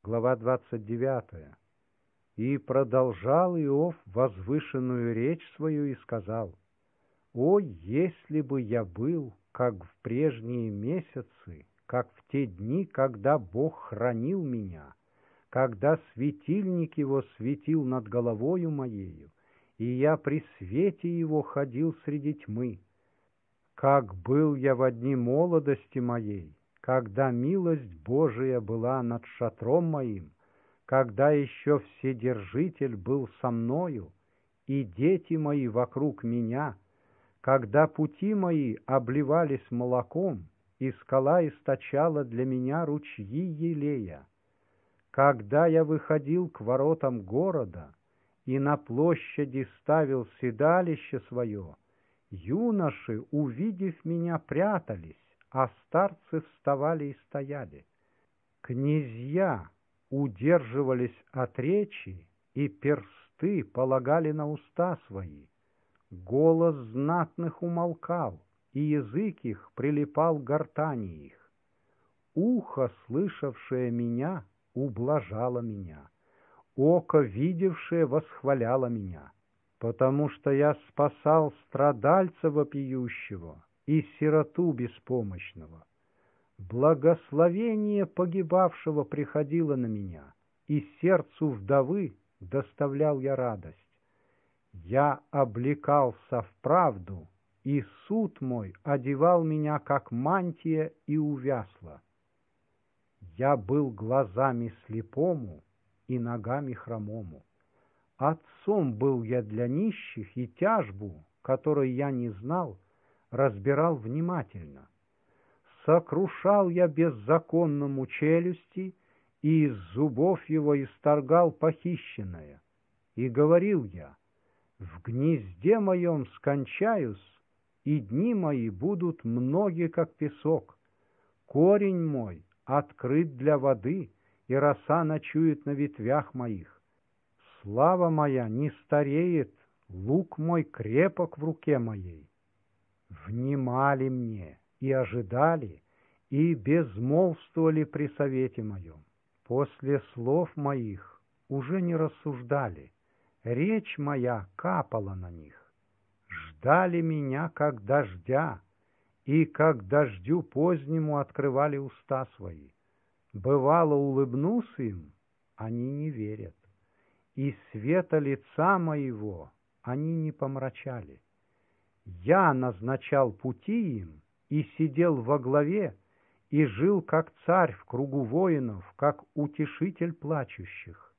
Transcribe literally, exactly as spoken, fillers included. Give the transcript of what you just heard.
Глава двадцать девятая. «И продолжал Иов возвышенную речь свою и сказал: О, если бы я был, как в прежние месяцы, как в те дни, когда Бог хранил меня, когда светильник Его светил над головою моею, и я при свете Его ходил среди тьмы, как был я во дни молодости моей, когда милость Божия была над шатром моим, когда еще Вседержитель был со мною, и дети мои вокруг меня, когда пути мои обливались молоком, и скала источала для меня ручьи елея, когда я выходил к воротам города и на площади ставил седалище свое, юноши, увидев меня, прятались, а старцы вставали и стояли. Князья удерживались от речи, и персты полагали на уста свои. Голос знатных умолкал, и язык их прилипал к гортани их. Ухо, слышавшее меня, ублажало меня, око, видевшее, восхваляло меня, потому что я спасал страдальца вопиющего и сироту беспомощного. Благословение погибавшего приходило на меня, и сердцу вдовы доставлял я радость. Я облекался в правду, и суд мой одевал меня, как мантия, и увясло. Я был глазами слепому и ногами хромому. Отцом был я для нищих, и тяжбу, которой я не знал, разбирал внимательно. Сокрушал я беззаконному челюсти, и из зубов его исторгал похищенное. И говорил я: в гнезде моем скончаюсь, и дни мои будут многие, как песок. Корень мой открыт для воды, и роса ночует на ветвях моих. Слава моя не стареет, лук мой крепок в руке моей. Внимали мне и ожидали, и безмолвствовали при совете моем. После слов моих уже не рассуждали, речь моя капала на них. Ждали меня, как дождя, и как дождю позднему открывали уста свои. Бывало, улыбнусь им, они не верят, и света лица моего они не помрачали. Я назначал пути им, и сидел во главе, и жил как царь в кругу воинов, как утешитель плачущих.